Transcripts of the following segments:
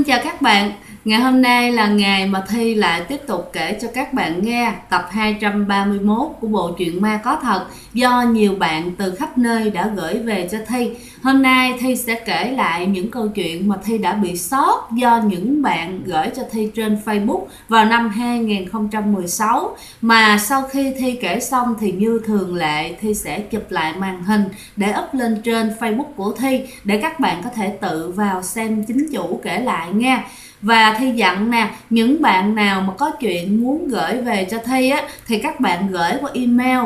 chào các bạn. Ngày hôm nay là ngày mà Thi lại tiếp tục kể cho các bạn nghe tập 231 của bộ truyện Ma Có Thật do nhiều bạn từ khắp nơi đã gửi về cho Thi. Hôm nay Thi sẽ kể lại những câu chuyện mà Thi đã bị sót do những bạn gửi cho Thi trên Facebook vào năm 2016. Mà sau khi Thi kể xong thì như thường lệ Thi sẽ chụp lại màn hình để up lên trên Facebook của Thi để các bạn có thể tự vào xem chính chủ kể lại nha. Và Thi dặn nè, những bạn nào mà có chuyện muốn gửi về cho Thi á thì các bạn gửi qua email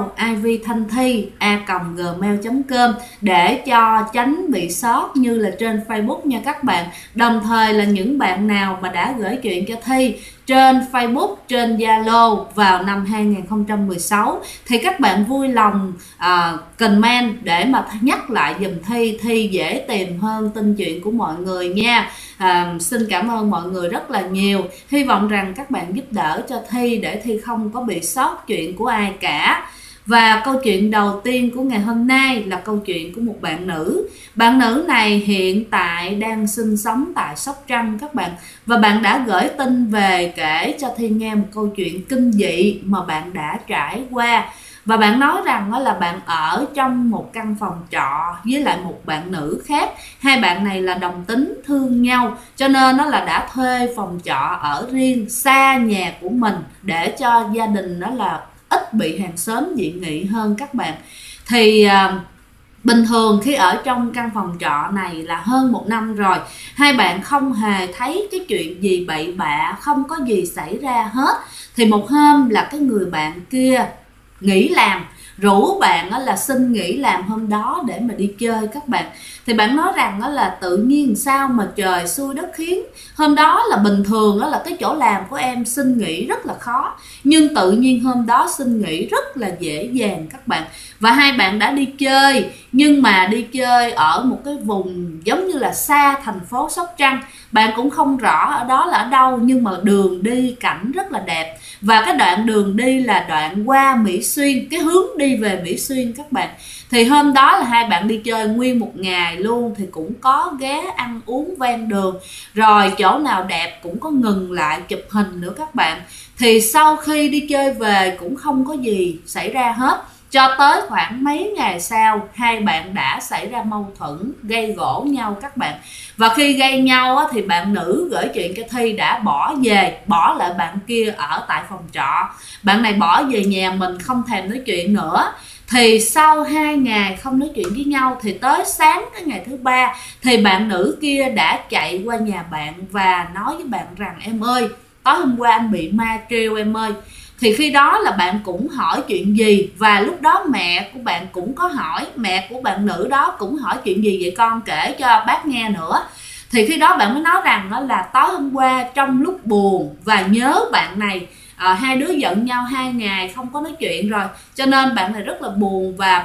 ivthanhthi@gmail.com để cho tránh bị sót như là trên Facebook nha các bạn. Đồng thời là những bạn nào mà đã gửi chuyện cho Thi trên Facebook, trên Zalo vào năm 2016 thì các bạn vui lòng comment để mà nhắc lại giùm Thi dễ tìm hơn tin chuyện của mọi người nha. Xin cảm ơn mọi người rất là nhiều. Hy vọng rằng các bạn giúp đỡ cho Thi để Thi không có bị sót chuyện của ai cả. Và câu chuyện đầu tiên của ngày hôm nay là câu chuyện của một bạn nữ. Bạn nữ này hiện tại đang sinh sống tại Sóc Trăng các bạn. Và bạn đã gửi tin về kể cho Thi nghe một câu chuyện kinh dị mà bạn đã trải qua. Và bạn nói rằng là bạn ở trong một căn phòng trọ với lại một bạn nữ khác. Hai bạn này là đồng tính thương nhau, cho nên nó là đã thuê phòng trọ ở riêng xa nhà của mình để cho gia đình đó là ít bị hàng xóm dị nghị hơn các bạn. Thì bình thường khi ở trong căn phòng trọ này là hơn 1 năm rồi, hai bạn không hề thấy cái chuyện gì bậy bạ, không có gì xảy ra hết. Thì một hôm là cái người bạn kia nghỉ làm, rủ bạn là xin nghỉ làm hôm đó để mà đi chơi các bạn. Thì bạn nói rằng là tự nhiên sao mà trời xui đất khiến. Hôm đó là bình thường là cái chỗ làm của em xin nghỉ rất là khó, nhưng tự nhiên hôm đó xin nghỉ rất là dễ dàng các bạn. Và hai bạn đã đi chơi, nhưng mà đi chơi ở một cái vùng giống như là xa thành phố Sóc Trăng. Bạn cũng không rõ ở đó là ở đâu, nhưng mà đường đi cảnh rất là đẹp. Và cái đoạn đường đi là đoạn qua Mỹ Xuyên, cái hướng đi về Mỹ Xuyên các bạn. Thì hôm đó là hai bạn đi chơi nguyên một ngày luôn, thì cũng có ghé ăn uống ven đường, rồi chỗ nào đẹp cũng có ngừng lại chụp hình nữa các bạn. Thì sau khi đi chơi về cũng không có gì xảy ra hết, cho tới khoảng mấy ngày sau hai bạn đã xảy ra mâu thuẫn, gây gổ nhau các bạn. Và khi gây nhau thì bạn nữ gửi chuyện cho Thi đã bỏ về, bỏ lại bạn kia ở tại phòng trọ. Bạn này bỏ về nhà mình, không thèm nói chuyện nữa. Thì sau 2 ngày không nói chuyện với nhau thì tới sáng cái ngày thứ 3 thì bạn nữ kia đã chạy qua nhà bạn và nói với bạn rằng: em ơi, tối hôm qua anh bị ma trêu em ơi. Thì khi đó là bạn cũng hỏi chuyện gì, và lúc đó mẹ của bạn cũng có hỏi, mẹ của bạn nữ đó cũng hỏi chuyện gì vậy con, kể cho bác nghe nữa. Thì khi đó bạn mới nói rằng đó là tối hôm qua trong lúc buồn và nhớ bạn này, hai đứa giận nhau 2 ngày không có nói chuyện rồi, cho nên bạn này rất là buồn và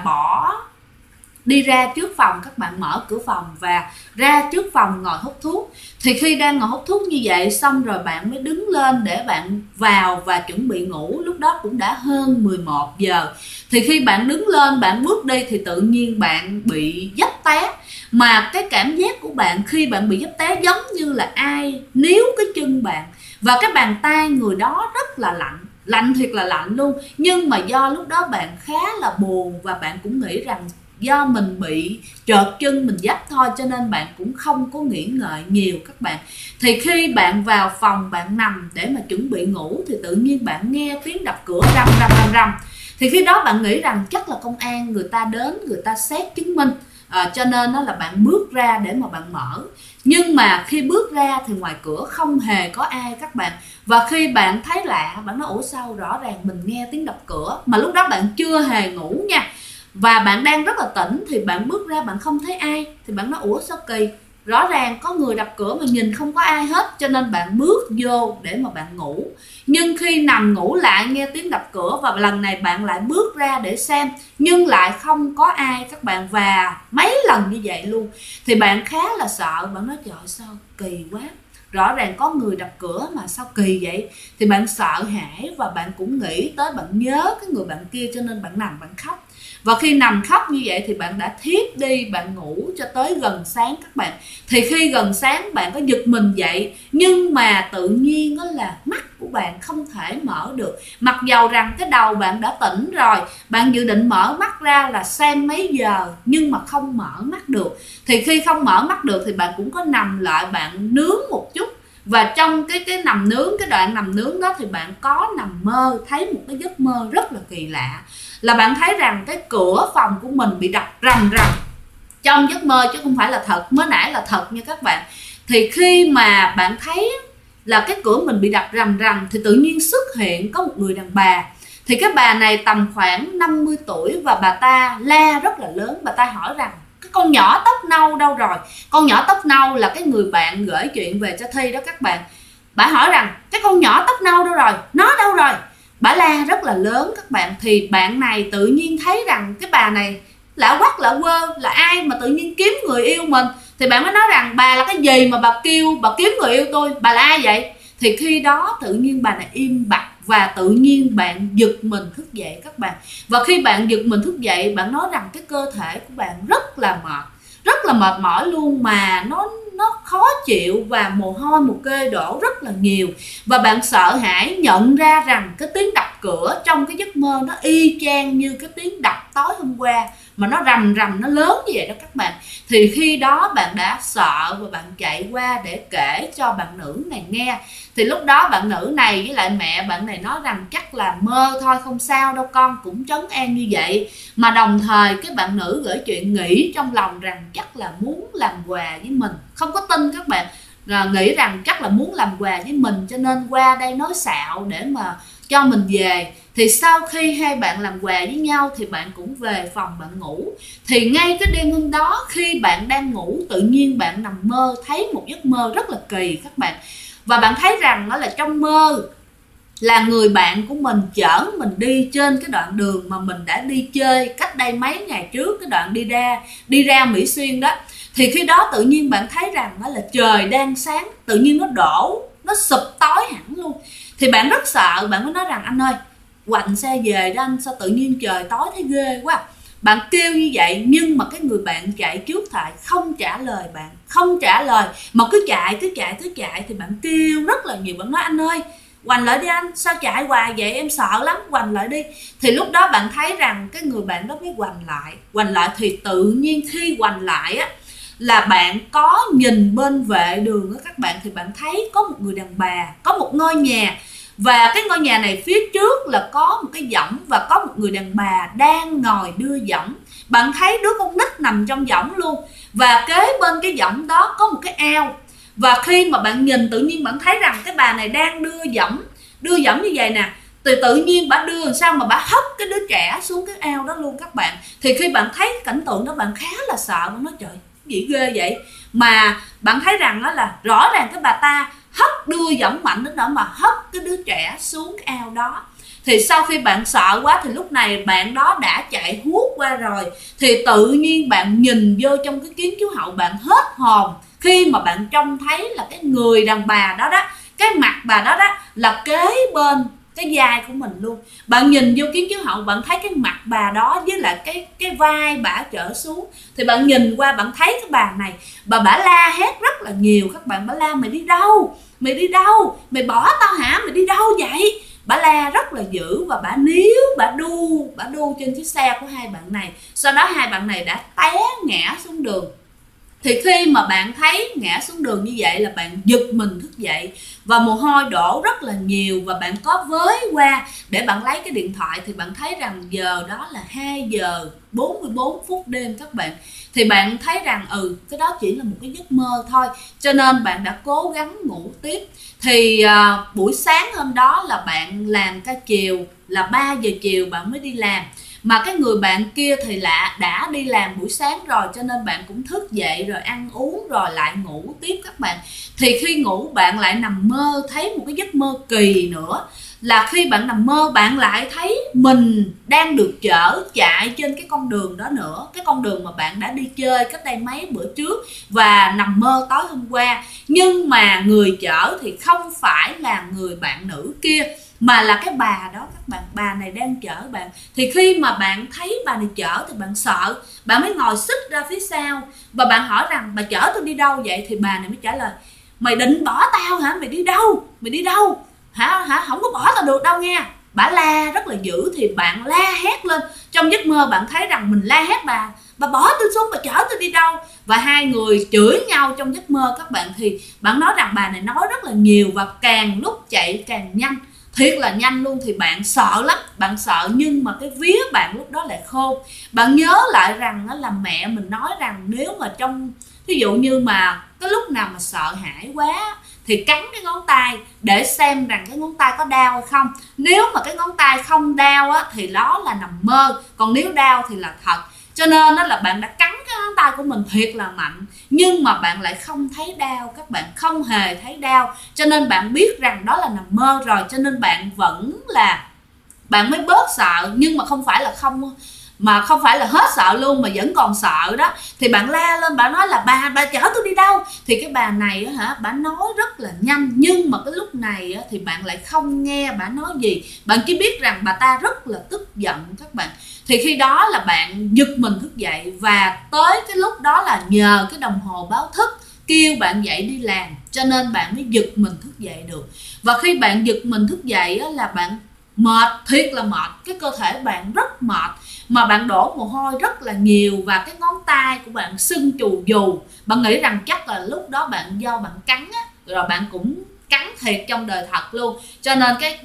đi ra trước phòng. Các bạn mở cửa phòng và ra trước phòng ngồi hút thuốc. Thì khi đang ngồi hút thuốc như vậy xong rồi bạn mới đứng lên để bạn vào và chuẩn bị ngủ. Lúc đó cũng đã hơn 11 giờ. Thì khi bạn đứng lên bạn bước đi thì tự nhiên bạn bị dấp té. Mà cái cảm giác của bạn khi bạn bị dấp té giống như là ai níu cái chân bạn. Và cái bàn tay người đó rất là lạnh, lạnh thiệt là lạnh luôn. Nhưng mà do lúc đó bạn khá là buồn và bạn cũng nghĩ rằng do mình bị trợt chân, mình dấp thôi, cho nên bạn cũng không có nghĩ ngợi nhiều các bạn. Thì khi bạn vào phòng bạn nằm để mà chuẩn bị ngủ thì tự nhiên bạn nghe tiếng đập cửa rầm rầm rầm rầm. Thì khi đó bạn nghĩ rằng chắc là công an người ta đến, người ta xét chứng minh, cho nên đó là bạn bước ra để mà bạn mở. Nhưng mà khi bước ra thì ngoài cửa không hề có ai các bạn. Và khi bạn thấy lạ, bạn nói ủa sao rõ ràng mình nghe tiếng đập cửa, mà lúc đó bạn chưa hề ngủ nha, và bạn đang rất là tỉnh. Thì bạn bước ra bạn không thấy ai, thì bạn nói ủa sao kỳ, rõ ràng có người đập cửa mà nhìn không có ai hết, cho nên bạn bước vô để mà bạn ngủ. Nhưng khi nằm ngủ lại nghe tiếng đập cửa, và lần này bạn lại bước ra để xem, nhưng lại không có ai các bạn, và mấy lần như vậy luôn. Thì bạn khá là sợ, bạn nói trời sao kỳ quá. rõ ràng có người đập cửa mà sao kỳ vậy, thì bạn sợ hãi và bạn cũng nghĩ tới, bạn nhớ cái người bạn kia, cho nên bạn nằm bạn khóc. Và khi nằm khóc như vậy thì bạn đã thiếp đi, bạn ngủ cho tới gần sáng các bạn. Thì khi gần sáng bạn có giật mình dậy, nhưng mà tự nhiên đó là mắt của bạn không thể mở được. Mặc dầu rằng cái đầu bạn đã tỉnh rồi, bạn dự định mở mắt ra là xem mấy giờ, nhưng mà không mở mắt được. Thì khi không mở mắt được thì bạn cũng có nằm lại, bạn nướng một chút. Và trong cái nằm nướng, cái đoạn nằm nướng đó thì bạn có nằm mơ, thấy một cái giấc mơ rất là kỳ lạ. Là bạn thấy rằng cái cửa phòng của mình bị đập rầm rầm trong giấc mơ, chứ không phải là thật, mới nãy là thật nha các bạn. Thì khi mà bạn thấy là cái cửa mình bị đập rầm rầm thì tự nhiên xuất hiện có một người đàn bà. Thì cái bà này tầm khoảng 50 tuổi và bà ta la rất là lớn. Bà ta hỏi rằng cái con nhỏ tóc nâu đâu rồi? Con nhỏ tóc nâu là cái người bạn gửi chuyện về cho Thi đó các bạn. Bà hỏi rằng cái con nhỏ tóc nâu đâu rồi? Nó đâu rồi? Bà la rất là lớn các bạn. Thì bạn này tự nhiên thấy rằng cái bà này lạ quắc lạ quơ, là ai mà tự nhiên kiếm người yêu mình. Thì bạn mới nói rằng bà là cái gì mà bà kêu bà kiếm người yêu tôi, bà là ai vậy? Thì khi đó tự nhiên bà này im bặt và tự nhiên bạn giật mình thức dậy các bạn. Và khi bạn giật mình thức dậy, bạn nói rằng cái cơ thể của bạn rất là mệt mỏi luôn, mà nó khó chịu và mồ hôi mồ kê đổ rất là nhiều. Và bạn sợ hãi nhận ra rằng cái tiếng đập cửa trong cái giấc mơ nó y chang như cái tiếng đập tối hôm qua, mà nó rầm rầm, nó lớn như vậy đó các bạn. Thì khi đó bạn đã sợ và bạn chạy qua để kể cho bạn nữ này nghe. Thì lúc đó bạn nữ này với lại mẹ bạn này nói rằng chắc là mơ thôi, không sao đâu con, cũng trấn an như vậy. Mà đồng thời cái bạn nữ gửi chuyện nghĩ trong lòng rằng chắc là muốn làm quà với mình, không có tin các bạn, nghĩ rằng chắc là muốn làm quà với mình cho nên qua đây nói xạo để mà cho mình về. Thì sau khi hai bạn làm quà với nhau thì bạn cũng về phòng bạn ngủ. Thì ngay cái đêm hôm đó khi bạn đang ngủ, tự nhiên bạn nằm mơ thấy một giấc mơ rất là kỳ các bạn. Và bạn thấy rằng đó là trong mơ là người bạn của mình chở mình đi trên cái đoạn đường mà mình đã đi chơi cách đây mấy ngày trước, cái đoạn đi ra Mỹ Xuyên đó. Thì khi đó tự nhiên bạn thấy rằng đó là trời đang sáng, tự nhiên nó đổ, nó sụp tối hẳn luôn. Thì bạn rất sợ, bạn mới nói rằng anh ơi, quành xe về đó anh, sao tự nhiên trời tối thấy ghê quá. Bạn kêu như vậy nhưng mà cái người bạn chạy trước lại không trả lời bạn, không trả lời mà cứ chạy thì bạn kêu rất là nhiều. Bạn nói anh ơi, quành lại đi anh, sao chạy hoài vậy, em sợ lắm, quành lại đi. Thì lúc đó bạn thấy rằng cái người bạn đó mới quành lại thì tự nhiên khi quành lại á, là bạn có nhìn bên vệ đường đó các bạn, thì bạn thấy có một người đàn bà, có một ngôi nhà. Và cái ngôi nhà này phía trước là có một cái võng và có một người đàn bà đang ngồi đưa võng. Bạn thấy đứa con nít nằm trong võng luôn. Và kế bên cái võng đó có một cái ao. Và khi mà bạn nhìn tự nhiên bạn thấy rằng cái bà này đang đưa võng như vậy nè. Thì tự nhiên bà đưa làm sao mà bà hất cái đứa trẻ xuống cái ao đó luôn các bạn. Thì khi bạn thấy cảnh tượng đó bạn khá là sợ, bạn nói trời gì ghê vậy. Mà bạn thấy rằng đó là rõ ràng cái bà ta đưa võng mạnh đến đó mà hất cái đứa trẻ xuống cái ao đó. Thì sau khi bạn sợ quá thì lúc này bạn đó đã chạy hút qua rồi. Thì tự nhiên bạn nhìn vô trong cái kiến chiếu hậu, bạn hết hồn khi mà bạn trông thấy là cái người đàn bà đó đó, cái mặt bà đó đó là kế bên cái vai của mình luôn. Bạn nhìn vô kiến chiếu hậu, bạn thấy cái mặt bà đó với lại cái vai bả trở xuống. Thì bạn nhìn qua bạn thấy cái bà này, bả la hét rất là nhiều các bạn. Bả la mày đi đâu, mày bỏ tao hả, mày đi đâu vậy. Bả la rất là dữ và bả níu, bả đu trên chiếc xe của hai bạn này. Sau đó hai bạn này đã té ngã xuống đường. Thì khi mà bạn thấy ngã xuống đường như vậy là bạn giật mình thức dậy và mồ hôi đổ rất là nhiều. Và bạn có với qua để bạn lấy cái điện thoại thì bạn thấy rằng giờ đó là 2 giờ 44 phút đêm các bạn. Thì bạn thấy rằng cái đó chỉ là một cái giấc mơ thôi, cho nên bạn đã cố gắng ngủ tiếp. Thì buổi sáng hôm đó là bạn làm ca chiều, là 3 giờ chiều bạn mới đi làm. Mà cái người bạn kia thì đã đi làm buổi sáng rồi, cho nên bạn cũng thức dậy rồi ăn uống rồi lại ngủ tiếp các bạn. Thì khi ngủ bạn lại nằm mơ thấy một cái giấc mơ kỳ nữa, là khi bạn nằm mơ bạn lại thấy mình đang được chở chạy trên cái con đường đó nữa, cái con đường mà bạn đã đi chơi cách đây mấy bữa trước và nằm mơ tối hôm qua. Nhưng mà người chở thì không phải là người bạn nữ kia, mà là cái bà đó các bạn. Bà này đang chở bạn. Thì khi mà bạn thấy bà này chở thì bạn sợ, bạn mới ngồi xích ra phía sau và bạn hỏi rằng bà chở tôi đi đâu vậy? Thì bà này mới trả lời: mày định bỏ tao hả? Mày đi đâu? Mày đi đâu? Hả? Không có bỏ tao được đâu nha. Bà la rất là dữ. Thì bạn la hét lên. Trong giấc mơ bạn thấy rằng mình la hét bà bỏ tôi xuống, bà chở tôi đi đâu? Và hai người chửi nhau trong giấc mơ các bạn. Thì bạn nói rằng bà này nói rất là nhiều và càng lúc chạy càng nhanh, thiệt là nhanh luôn. Thì bạn sợ lắm, bạn sợ, nhưng mà cái vía bạn lúc đó lại khôn. Bạn nhớ lại rằng là mẹ mình nói rằng nếu mà trong, ví dụ như mà cái lúc nào mà sợ hãi quá thì cắn cái ngón tay để xem rằng cái ngón tay có đau hay không. Nếu mà cái ngón tay không đau á, thì đó là nằm mơ, còn nếu đau thì là thật. Cho nên đó là bạn đã cắn cái ngón tay của mình thiệt là mạnh, nhưng mà bạn lại không thấy đau, các bạn không hề thấy đau. Cho nên bạn biết rằng đó là nằm mơ rồi, cho nên bạn vẫn là, bạn mới bớt sợ. Nhưng mà không phải là hết sợ luôn, mà vẫn còn sợ đó. Thì bạn la lên, bạn nói là bà chở tôi đi đâu? Thì cái bà này á bà nói rất là nhanh, nhưng mà cái lúc này thì bạn lại không nghe bà nói gì. Bạn chỉ biết rằng bà ta rất là tức giận các bạn. Thì khi đó là bạn giật mình thức dậy, và tới cái lúc đó là nhờ cái đồng hồ báo thức kêu bạn dậy đi làm, cho nên bạn mới giật mình thức dậy được. Và khi bạn giật mình thức dậy là bạn mệt, thiệt là mệt, cái cơ thể bạn rất mệt, mà bạn đổ mồ hôi rất là nhiều, và cái ngón tay của bạn sưng chù dù. Bạn nghĩ rằng chắc là lúc đó do bạn cắn á, rồi bạn cũng cắn thiệt trong đời thật luôn, cho nên cái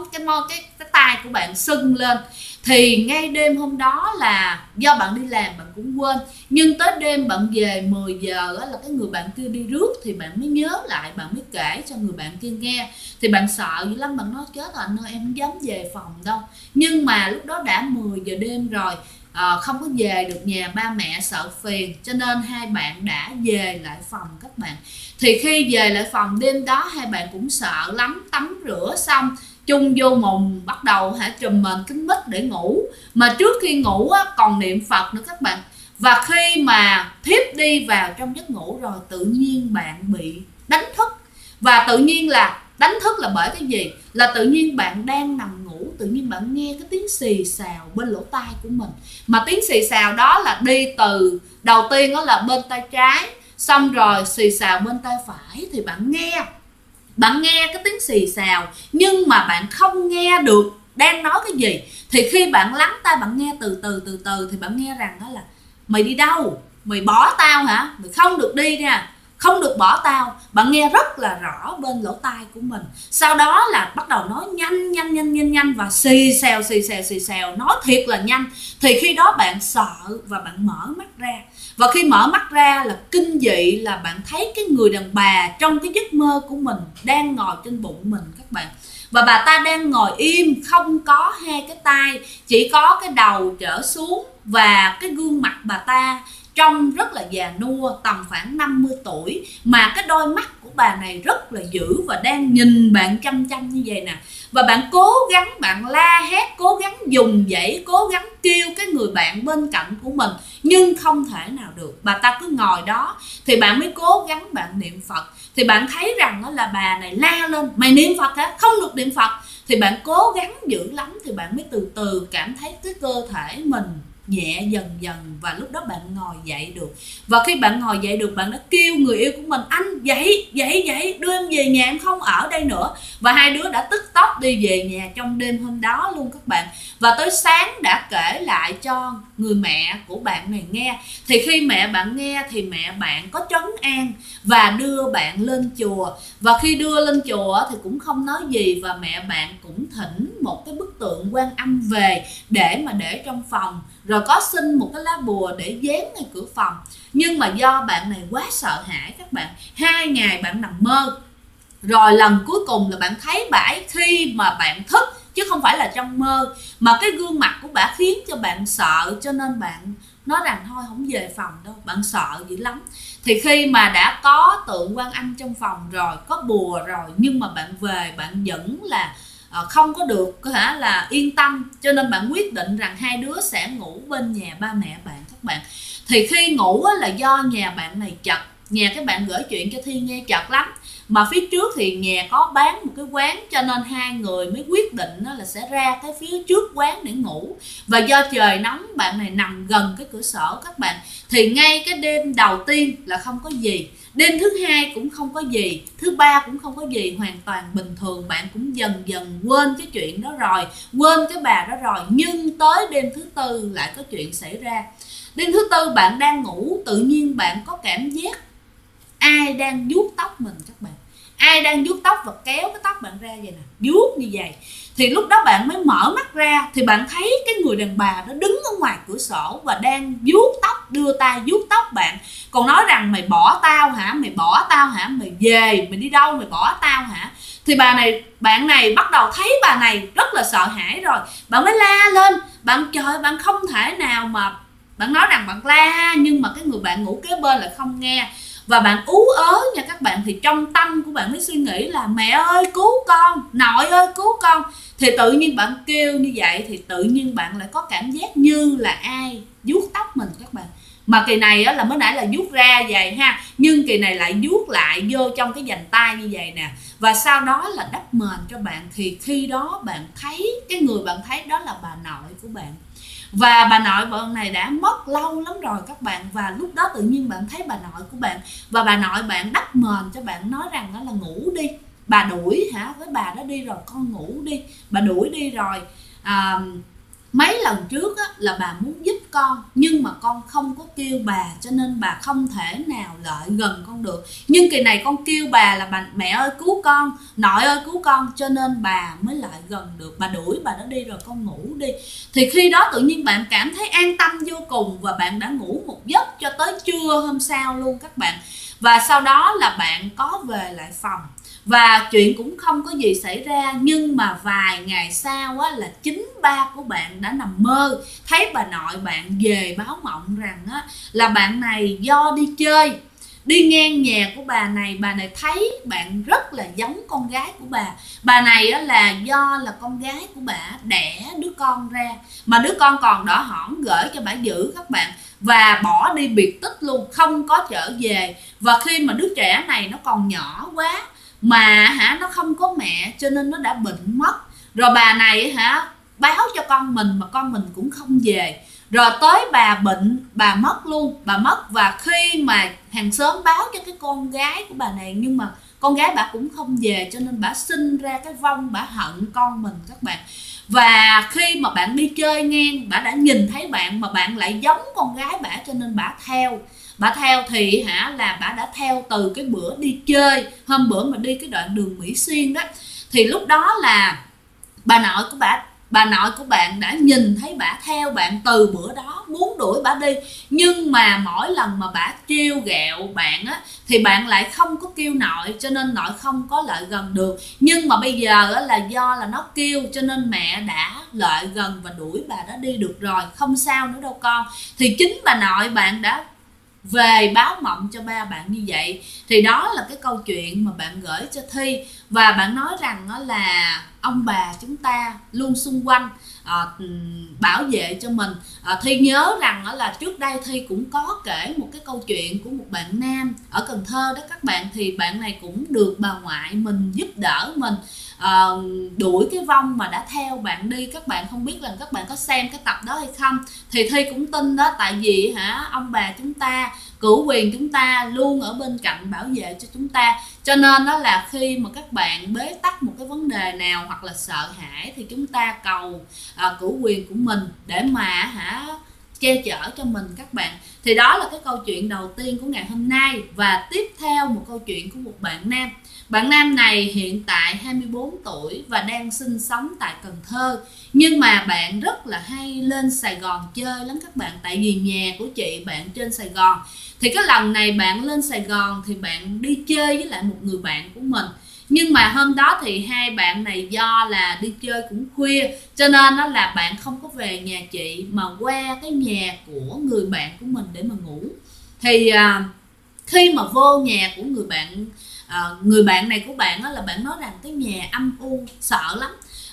tay của bạn sưng lên. Thì ngay đêm hôm đó là do bạn đi làm bạn cũng quên, nhưng tới đêm bạn về 10 giờ là cái người bạn kia đi rước, thì bạn mới nhớ lại, bạn mới kể cho người bạn kia nghe. Thì bạn sợ dữ lắm, bạn nói chết rồi anh ơi, em không dám về phòng đâu. Nhưng mà lúc đó đã 10 giờ đêm rồi, không có về được nhà, ba mẹ sợ phiền, cho nên hai bạn đã về lại phòng các bạn. Thì khi về lại phòng đêm đó hai bạn cũng sợ lắm, tắm rửa xong chung vô mùng bắt đầu trùm mền kín mít để ngủ. Mà trước khi ngủ còn niệm Phật nữa các bạn. Và khi mà thiếp đi vào trong giấc ngủ rồi, tự nhiên bạn bị đánh thức. Và tự nhiên là đánh thức là bởi cái gì? Là tự nhiên bạn đang nằm ngủ, tự nhiên bạn nghe cái tiếng xì xào bên lỗ tai của mình. Mà tiếng xì xào đó là đi từ đầu tiên đó là bên tay trái, xong rồi xì xào bên tay phải. Thì bạn nghe cái tiếng xì xào, nhưng mà bạn không nghe được đang nói cái gì. Thì khi bạn lắng tai bạn nghe từ từ thì bạn nghe rằng đó là: mày đi đâu? Mày bỏ tao hả? Mày không được đi nha, không được bỏ tao. Bạn nghe rất là rõ bên lỗ tai của mình. Sau đó là bắt đầu nói nhanh và xì xèo, nói thiệt là nhanh. Thì khi đó bạn sợ và bạn mở mắt ra. Và khi mở mắt ra là kinh dị, là bạn thấy cái người đàn bà trong cái giấc mơ của mình đang ngồi trên bụng mình các bạn. Và bà ta đang ngồi im, không có hai cái tay, chỉ có cái đầu trở xuống. Và cái gương mặt bà ta trông rất là già nua, tầm khoảng 50 tuổi. Mà cái đôi mắt của bà này rất là dữ và đang nhìn bạn chăm như vậy nè. Và bạn cố gắng, bạn la hét, cố gắng dùng dãy, cố gắng kêu cái người bạn bên cạnh của mình, nhưng không thể nào được. Bà ta cứ ngồi đó. Thì bạn mới cố gắng bạn niệm Phật. Thì bạn thấy rằng đó là bà này la lên: mày niệm Phật hả? Không được niệm Phật. Thì bạn cố gắng dữ lắm, thì bạn mới từ từ cảm thấy cái cơ thể mình nhẹ dần, và lúc đó bạn ngồi dậy được. Và khi bạn ngồi dậy được, bạn đã kêu người yêu của mình: anh dậy, đưa em về nhà, em không ở đây nữa. Và hai đứa đã tức tốc đi về nhà trong đêm hôm đó luôn các bạn. Và tới sáng đã kể lại cho người mẹ của bạn này nghe. Thì khi mẹ bạn nghe thì mẹ bạn có trấn an và đưa bạn lên chùa. Và khi đưa lên chùa thì cũng không nói gì, và mẹ bạn cũng thỉnh một cái bức tượng Quan Âm về để trong phòng, rồi có xin một cái lá bùa để dán ngay cửa phòng. Nhưng mà do bạn này quá sợ hãi các bạn, 2 ngày bạn nằm mơ. Rồi lần cuối cùng là bạn thấy bả khi mà bạn thức, chứ không phải là trong mơ. Mà cái gương mặt của bả khiến cho bạn sợ, cho nên bạn nói rằng thôi không về phòng đâu, bạn sợ dữ lắm. Thì khi mà đã có tượng Quan Âm trong phòng rồi, có bùa rồi, nhưng mà bạn về bạn vẫn là không có được là yên tâm, cho nên bạn quyết định rằng hai đứa sẽ ngủ bên nhà ba mẹ bạn các bạn. Thì khi ngủ là do nhà bạn này chật, nhà các bạn gửi chuyện cho Thi nghe chật lắm, mà phía trước thì nhà có bán một cái quán, cho nên hai người mới quyết định là sẽ ra cái phía trước quán để ngủ. Và do trời nóng, bạn này nằm gần cái cửa sổ các bạn, thì ngay cái đêm đầu tiên là không có gì, đêm thứ hai cũng không có gì, thứ ba cũng không có gì, hoàn toàn bình thường. Bạn cũng dần dần quên cái chuyện đó rồi, quên cái bà đó rồi. Nhưng tới đêm thứ tư lại có chuyện xảy ra. Đêm thứ tư bạn đang ngủ, tự nhiên bạn có cảm giác ai đang vuốt tóc mình các bạn, ai đang vuốt tóc và kéo cái tóc bạn ra vậy nè, vuốt như vậy. Thì lúc đó bạn mới mở mắt ra, thì bạn thấy cái người đàn bà đó đứng ở ngoài cửa sổ và đang vuốt tóc, đưa tay vuốt tóc bạn, còn nói rằng mày bỏ tao hả, mày bỏ tao hả, mày về, mày đi đâu, mày bỏ tao hả. Thì bạn này bắt đầu thấy bà này rất là sợ hãi rồi, bạn mới la lên. Bạn trời, bạn không thể nào mà, bạn nói rằng bạn la, nhưng mà cái người bạn ngủ kế bên lại không nghe, và bạn ú ớ nha các bạn. Thì trong tâm của bạn mới suy nghĩ là mẹ ơi cứu con, nội ơi cứu con. Thì tự nhiên bạn kêu như vậy, thì tự nhiên bạn lại có cảm giác như là ai vuốt tóc mình các bạn. Mà kỳ này là mới nãy là vuốt ra vậy ha, nhưng kỳ này lại vuốt lại vô trong cái vành tay như vậy nè, và sau đó là đắp mền cho bạn. Thì khi đó bạn thấy, cái người bạn thấy đó là bà nội của bạn. Và bà nội bạn này đã mất lâu lắm rồi các bạn. Và lúc đó tự nhiên bạn thấy bà nội của bạn, và bà nội bạn đắp mền cho bạn, nói rằng đó là ngủ đi, bà đuổi với bà đó đi rồi, con ngủ đi, bà đuổi đi rồi. Mấy lần trước là bà muốn giúp con, nhưng mà con không có kêu bà, cho nên bà không thể nào lại gần con được. Nhưng kỳ này con kêu bà là mẹ ơi cứu con, nội ơi cứu con, cho nên bà mới lại gần được. Bà đuổi bà đó đi rồi, con ngủ đi. Thì khi đó tự nhiên bạn cảm thấy an tâm vô cùng, và bạn đã ngủ một giấc cho tới trưa hôm sau luôn các bạn. Và sau đó là bạn có về lại phòng, và chuyện cũng không có gì xảy ra. Nhưng mà vài ngày sau là chính ba của bạn đã nằm mơ thấy bà nội bạn về báo mộng rằng là bạn này do đi chơi, đi ngang nhà của bà này thấy bạn rất là giống con gái của bà. Bà này là do là con gái của bà đẻ đứa con ra, mà đứa con còn đỏ hỏn, gửi cho bà giữ các bạn, và bỏ đi biệt tích luôn, không có trở về. Và khi mà đứa trẻ này nó còn nhỏ quá mà nó không có mẹ, cho nên nó đã bệnh mất. Rồi bà này báo cho con mình, mà con mình cũng không về. Rồi tới bà bệnh, bà mất luôn, bà mất. Và khi mà hàng xóm báo cho cái con gái của bà này, nhưng mà con gái bà cũng không về, cho nên bà sinh ra cái vong, bà hận con mình các bạn. Và khi mà bạn đi chơi ngang, bà đã nhìn thấy bạn mà bạn lại giống con gái bà, cho nên bà theo. Bà theo thì là bà đã theo từ cái bữa đi chơi, hôm bữa mà đi cái đoạn đường Mỹ Xuyên đó. Thì lúc đó là bà nội của bạn đã nhìn thấy bà theo bạn từ bữa đó, muốn đuổi bà đi. Nhưng mà mỗi lần mà bà trêu ghẹo bạn thì bạn lại không có kêu nội, cho nên nội không có lại gần được. Nhưng mà bây giờ là do là nó kêu, cho nên mẹ đã lại gần và đuổi bà đó đi được rồi, không sao nữa đâu con. Thì chính bà nội bạn đã về báo mộng cho ba bạn như vậy. Thì đó là cái câu chuyện mà bạn gửi cho Thi. Và bạn nói rằng là ông bà chúng ta luôn xung quanh bảo vệ cho mình. Thi nhớ rằng là trước đây Thi cũng có kể một cái câu chuyện của một bạn nam ở Cần Thơ đó các bạn. Thì bạn này cũng được bà ngoại mình giúp đỡ mình đuổi cái vong mà đã theo bạn đi. Các bạn không biết là các bạn có xem cái tập đó hay không, thì Thi cũng tin đó. Tại vì ông bà chúng ta, cửu quyền chúng ta luôn ở bên cạnh bảo vệ cho chúng ta. Cho nên đó là khi mà các bạn bế tắc một cái vấn đề nào hoặc là sợ hãi, thì chúng ta cầu cửu quyền của mình để mà che chở cho mình các bạn. Thì đó là cái câu chuyện đầu tiên của ngày hôm nay. Và tiếp theo một câu chuyện của một bạn nam. Bạn nam này hiện tại 24 tuổi và đang sinh sống tại Cần Thơ. Nhưng mà bạn rất là hay lên Sài Gòn chơi lắm các bạn. Tại vì nhà của chị bạn trên Sài Gòn. Thì cái lần này bạn lên Sài Gòn thì bạn đi chơi với lại một người bạn của mình. Nhưng mà hôm đó thì hai bạn này do là đi chơi cũng khuya, cho nên đó là bạn không có về nhà chị mà qua cái nhà của người bạn của mình để mà ngủ. Thì khi mà vô nhà của người bạn này của bạn là bạn nói rằng cái nhà âm u sợ lắm.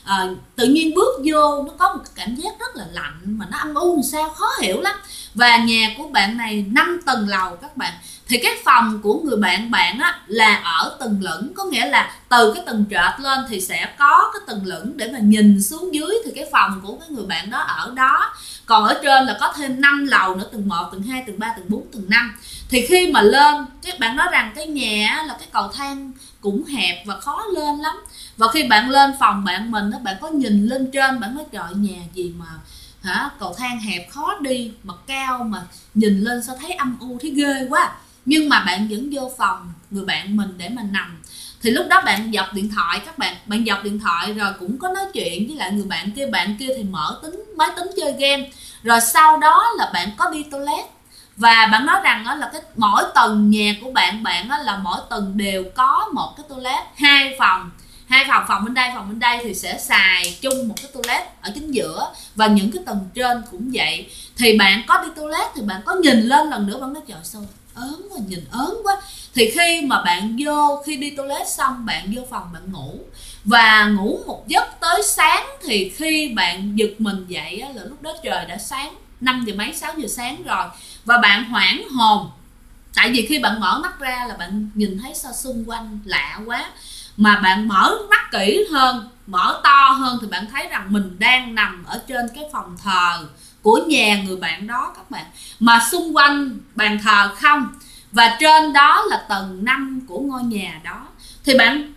tự nhiên bước vô nó có một cái cảm giác rất là lạnh mà nó âm u làm sao khó hiểu lắm. Và nhà của bạn này 5 tầng lầu các bạn, thì cái phòng của người bạn á là ở tầng lửng, có nghĩa là từ cái tầng trệt lên thì sẽ có cái tầng lửng để mà nhìn xuống dưới, thì cái phòng của cái người bạn đó ở đó. Còn ở trên là có thêm 5 lầu nữa, tầng 1, tầng 2, tầng 3, tầng 4, tầng 5. Thì khi mà lên, các bạn nói rằng cái nhà là cái cầu thang cũng hẹp và khó lên lắm. Và khi bạn lên phòng bạn mình đó, bạn có nhìn lên trên, bạn nói trời nhà gì mà cầu thang hẹp khó đi mà cao, mà nhìn lên sao thấy âm u, thấy ghê quá. Nhưng mà bạn vẫn vô phòng người bạn mình để mà nằm. Thì lúc đó bạn dọc điện thoại các bạn dọc điện thoại rồi cũng có nói chuyện với lại người bạn kia thì mở máy tính chơi game. Rồi sau đó là bạn có đi toilet. Và bạn nói rằng là cái mỗi tầng nhà của bạn là mỗi tầng đều có một cái toilet, hai phòng, phòng bên đây thì sẽ xài chung một cái toilet ở chính giữa, và những cái tầng trên cũng vậy. Thì bạn có đi toilet thì bạn có nhìn lên lần nữa, bạn nói trời sao ớn quá, nhìn ớn quá. Thì khi mà bạn khi đi toilet xong bạn vô phòng bạn ngủ, và ngủ một giấc tới sáng. Thì khi bạn giật mình dậy là lúc đó trời đã sáng 5 giờ mấy 6 giờ sáng rồi, và bạn hoảng hồn. Tại vì khi bạn mở mắt ra là bạn nhìn thấy sao xung quanh lạ quá, mà bạn mở mắt kỹ hơn, mở to hơn thì bạn thấy rằng mình đang nằm ở trên cái phòng thờ của nhà người bạn đó các bạn, mà xung quanh bàn thờ không, và trên đó là tầng 5 của ngôi nhà đó. Thì bạn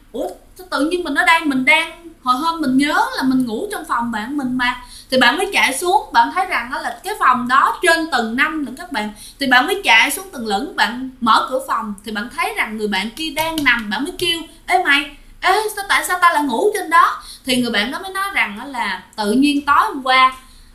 tự nhiên mình ở đây, mình đang hồi hôm mình nhớ là mình ngủ trong phòng bạn mình mà. Thì bạn mới chạy xuống, bạn thấy rằng đó là cái phòng đó trên tầng 5 nữa các bạn. Thì bạn mới chạy xuống tầng lửng, bạn mở cửa phòng thì bạn thấy rằng người bạn kia đang nằm. Bạn mới kêu ê mày, tại sao ta lại ngủ trên đó? Thì người bạn đó mới nói rằng đó là tự nhiên tối hôm qua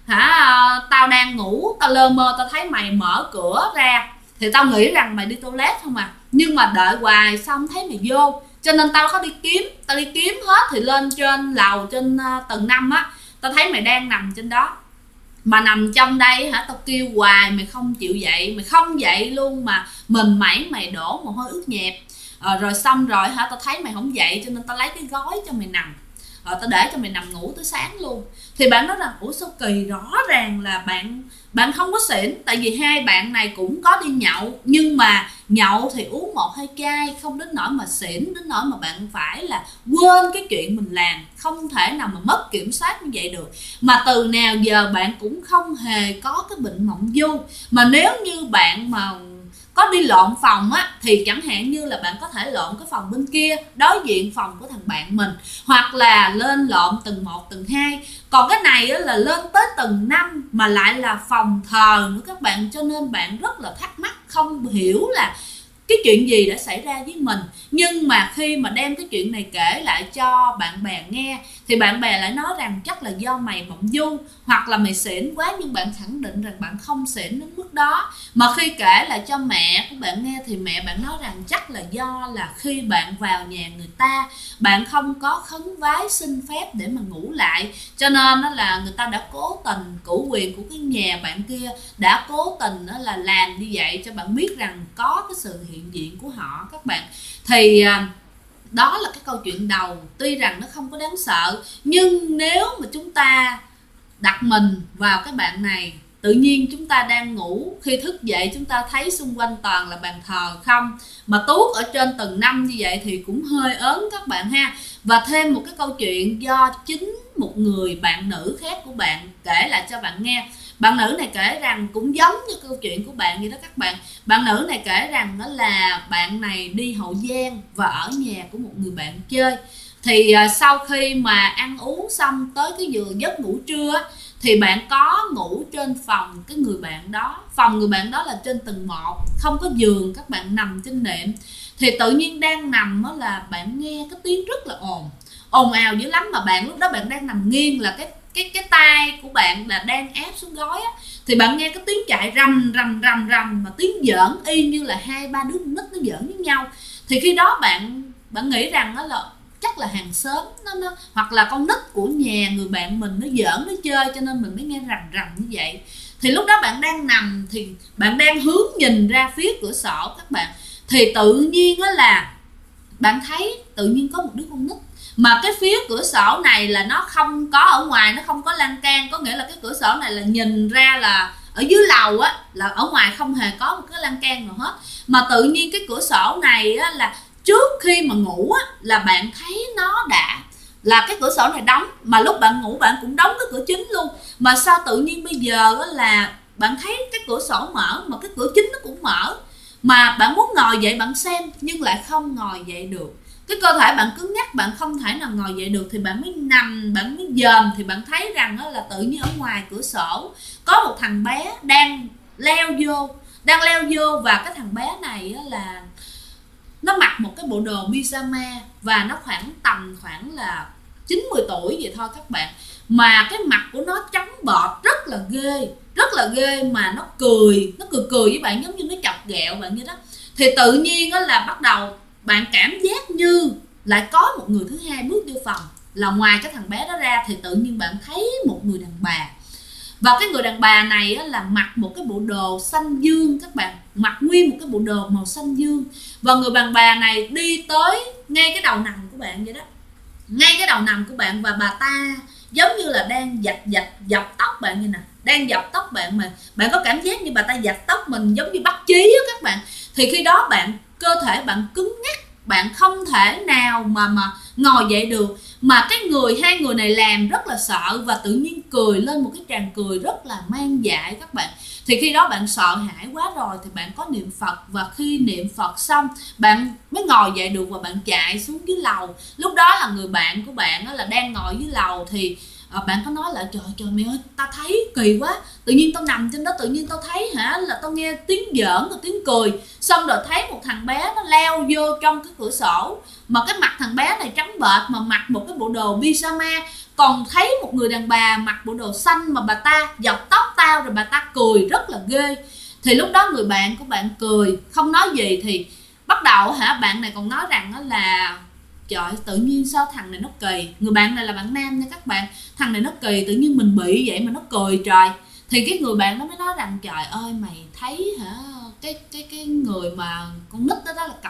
tao đang ngủ, tao lơ mơ tao thấy mày mở cửa ra, thì tao nghĩ rằng mày đi toilet không à, nhưng mà đợi hoài xong thấy mày vô, cho nên tao có đi kiếm hết. Thì lên trên lầu, trên tầng 5 á, tao thấy mày đang nằm trên đó, mà nằm trong đây tao kêu hoài mày không chịu dậy, mày không dậy luôn, mà mình mày đổ mồ hôi ướt nhẹp. Rồi xong rồi tao thấy mày không dậy, cho nên tao lấy cái gói cho mày nằm, tao để cho mày nằm ngủ tới sáng luôn. Thì bạn nói rằng ủa sao kỳ, rõ ràng là bạn không có xỉn. Tại vì hai bạn này cũng có đi nhậu, nhưng mà nhậu thì uống 1-2 chai, không đến nỗi mà xỉn, đến nỗi mà bạn phải là quên cái chuyện mình làm, không thể nào mà mất kiểm soát như vậy được. Mà từ nào giờ bạn cũng không hề có cái bệnh mộng du. Mà nếu như bạn mà có đi lộn phòng á, thì chẳng hạn như là bạn có thể lộn cái phòng bên kia đối diện phòng của thằng bạn mình, hoặc là lên lộn tầng 1, tầng 2. Còn cái này á, là lên tới tầng 5 mà lại là phòng thờ nữa các bạn, cho nên bạn rất là thắc mắc, không hiểu là cái chuyện gì đã xảy ra với mình. Nhưng mà khi mà đem cái chuyện này kể lại cho bạn bè nghe thì bạn bè lại nói rằng chắc là do mày mộng du hoặc là mày xỉn quá, nhưng bạn khẳng định rằng bạn không xỉn đến mức đó. Mà khi kể lại cho mẹ của bạn nghe thì mẹ bạn nói rằng chắc là do là khi bạn vào nhà người ta, bạn không có khấn vái xin phép để mà ngủ lại, cho nên đó là người ta đã cố tình, chủ quyền của cái nhà bạn kia đã cố tình đó là làm như vậy cho bạn biết rằng có cái sự hiện diện của họ các bạn. Thì đó là cái câu chuyện đầu, tuy rằng nó không có đáng sợ, nhưng nếu mà chúng ta đặt mình vào cái bạn này, tự nhiên chúng ta đang ngủ, khi thức dậy chúng ta thấy xung quanh toàn là bàn thờ không, mà tuốt ở trên tầng 5 như vậy thì cũng hơi ớn các bạn ha. Và thêm một cái câu chuyện do chính một người bạn nữ khác của bạn kể lại cho bạn nghe. Bạn nữ này kể rằng cũng giống như câu chuyện của bạn vậy đó các bạn. Bạn nữ này kể rằng đó là bạn này đi Hậu Giang và ở nhà của một người bạn chơi. Thì sau khi mà ăn uống xong tới cái giấc ngủ trưa thì bạn có ngủ trên phòng cái người bạn đó. Phòng người bạn đó là trên tầng 1, không có giường, các bạn nằm trên nệm. Thì tự nhiên đang nằm đó là bạn nghe cái tiếng rất là ồn ào dữ lắm, mà bạn lúc đó bạn đang nằm nghiêng, là cái tay của bạn là đang ép xuống gối á, thì bạn nghe cái tiếng chạy rầm mà tiếng giỡn y như là 2-3 đứa nít nó giỡn với nhau. Thì khi đó bạn nghĩ rằng đó là chắc là hàng xóm nó hoặc là con nít của nhà người bạn mình nó giỡn, nó chơi, cho nên mình mới nghe rầm như vậy. Thì lúc đó bạn đang nằm thì bạn đang hướng nhìn ra phía cửa sổ các bạn, thì tự nhiên đó là bạn thấy tự nhiên có một đứa con nít mà cái phía cửa sổ này là nó không có ở ngoài, nó không có lan can, có nghĩa là cái cửa sổ này là nhìn ra là ở dưới lầu á, là ở ngoài không hề có một cái lan can nào hết. Mà tự nhiên cái cửa sổ này á, là trước khi mà ngủ á, là bạn thấy nó đã là cái cửa sổ này đóng, mà lúc bạn ngủ bạn cũng đóng cái cửa chính luôn, mà sao tự nhiên bây giờ á, là bạn thấy cái cửa sổ mở mà cái cửa chính nó cũng mở, mà bạn muốn ngồi dậy bạn xem nhưng lại không ngồi dậy được. Cái cơ thể bạn cứng nhắc, bạn không thể nào ngồi dậy được, thì bạn mới nằm, bạn mới dòm, thì bạn thấy rằng đó là tự nhiên ở ngoài cửa sổ có một thằng bé đang leo vô, và cái thằng bé này là nó mặc một cái bộ đồ pyjama và nó tầm khoảng là 90 tuổi vậy thôi các bạn, mà cái mặt của nó trắng bệch rất là ghê, mà nó cười với bạn, giống như nó chọc ghẹo bạn như đó. Thì tự nhiên đó là bắt đầu bạn cảm giác như lại có một người thứ hai bước vô phòng, là ngoài cái thằng bé đó ra thì tự nhiên bạn thấy một người đàn bà. Và cái người đàn bà này là mặc một cái bộ đồ xanh dương các bạn, mặc nguyên một cái bộ đồ màu xanh dương. Và người đàn bà này đi tới ngay cái đầu nằm của bạn vậy đó, ngay cái đầu nằm của bạn, và bà ta giống như là đang dập tóc bạn như nè, đang dập tóc bạn, mà bạn có cảm giác như bà ta dập tóc mình giống như bắt chí á các bạn. Thì khi đó cơ thể bạn cứng nhắc, bạn không thể nào mà ngồi dậy được, mà hai người này làm rất là sợ, và tự nhiên cười lên một cái tràng cười rất là man dại các bạn. Thì khi đó bạn sợ hãi quá rồi thì bạn có niệm Phật, và khi niệm Phật xong bạn mới ngồi dậy được, và bạn chạy xuống dưới lầu. Lúc đó là người bạn của bạn là đang ngồi dưới lầu, thì bạn có nói lại: trời mẹ ơi, tao thấy kỳ quá, tự nhiên tao nằm trên đó, tự nhiên tao thấy là tao nghe tiếng giỡn và tiếng cười, xong rồi thấy một thằng bé nó leo vô trong cái cửa sổ, mà cái mặt thằng bé này trắng bệch mà mặc một cái bộ đồ pyjama, còn thấy một người đàn bà mặc bộ đồ xanh mà bà ta dọc tóc tao, rồi bà ta cười rất là ghê. Thì lúc đó người bạn của bạn cười không nói gì, thì bắt đầu bạn này còn nói rằng đó là: trời, tự nhiên sao thằng này nó kỳ. Người bạn này là bạn nam nha các bạn. Thằng này nó kỳ, tự nhiên mình bị vậy mà nó cười trời. Thì cái người bạn nó mới nói rằng: trời ơi, mày thấy cái người mà con nít đó là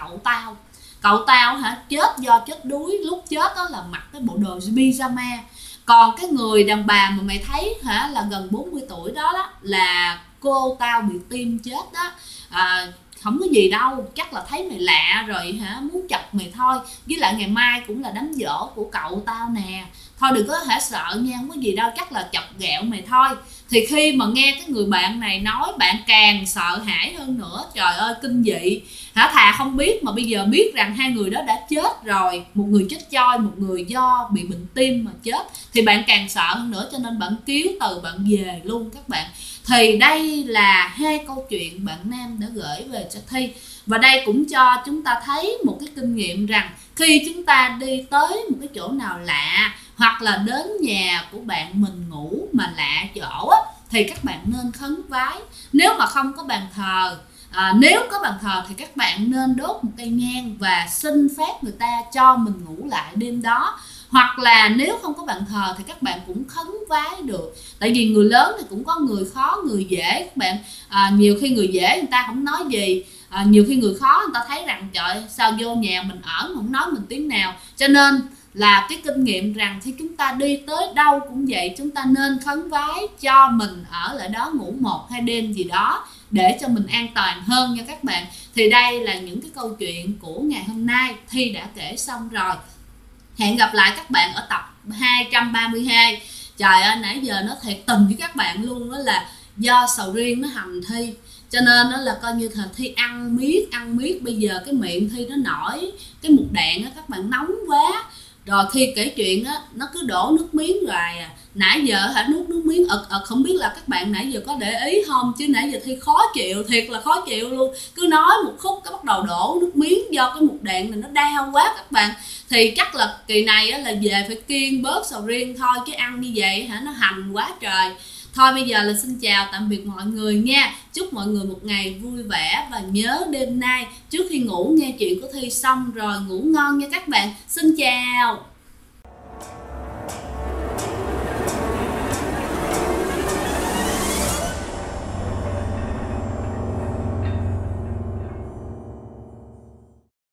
cậu tao chết do chết đuối, lúc chết đó là mặc cái bộ đồ pyjama. Còn cái người đàn bà mà mày thấy là gần 40 tuổi đó là cô tao bị tim chết đó. Không có gì đâu, chắc là thấy mày lạ rồi muốn chọc mày thôi, với lại ngày mai cũng là đám giỗ của cậu tao nè, thôi đừng có sợ nha, không có gì đâu, chắc là chọc ghẹo mày thôi. Thì khi mà nghe cái người bạn này nói, bạn càng sợ hãi hơn nữa. Trời ơi, kinh dị, thà không biết, mà bây giờ biết rằng hai người đó đã chết rồi, một người chết choi, một người do bị bệnh tim mà chết, thì bạn càng sợ hơn nữa, cho nên bạn cứu từ bạn về luôn các bạn. Thì đây là hai câu chuyện bạn nam đã gửi về cho Thi, và đây cũng cho chúng ta thấy một cái kinh nghiệm rằng khi chúng ta đi tới một cái chỗ nào lạ, hoặc là đến nhà của bạn mình ngủ mà lạ chỗ thì các bạn nên khấn vái. Nếu mà không có bàn thờ, nếu có bàn thờ thì các bạn nên đốt một cây nhang và xin phép người ta cho mình ngủ lại đêm đó. Hoặc là nếu không có bàn thờ thì các bạn cũng khấn vái được. Tại vì người lớn thì cũng có người khó, người dễ các bạn. Nhiều khi người dễ người ta không nói gì, nhiều khi người khó người ta thấy rằng trời, sao vô nhà mình ở mà không nói mình tiếng nào. Cho nên là cái kinh nghiệm rằng khi chúng ta đi tới đâu cũng vậy, chúng ta nên khấn vái cho mình ở lại đó ngủ 1-2 đêm gì đó, để cho mình an toàn hơn nha các bạn. Thì đây là những cái câu chuyện của ngày hôm nay Thi đã kể xong rồi. Hẹn gặp lại các bạn ở tập 232. Trời ơi, nãy giờ nó thiệt tình với các bạn luôn, đó là do sầu riêng nó hầm Thi, cho nên đó là coi như là Thi ăn miết. Bây giờ cái miệng Thi nó nổi cái mụn đạn á các bạn, nóng quá. Rồi khi kể chuyện á, nó cứ đổ nước miếng rồi nãy giờ nuốt nước miếng ực. Không biết là các bạn nãy giờ có để ý không, chứ nãy giờ Thi khó chịu, thiệt là khó chịu luôn. Cứ nói một khúc cái bắt đầu đổ nước miếng, do cái mụn đạn này nó đau quá các bạn. Thì chắc là kỳ này á, là về phải kiêng bớt sầu riêng thôi, chứ ăn như vậy nó hành quá trời. Thôi bây giờ là xin chào tạm biệt mọi người nha. Chúc mọi người một ngày vui vẻ, và nhớ đêm nay trước khi ngủ nghe chuyện của Thi xong rồi ngủ ngon nha các bạn. Xin chào.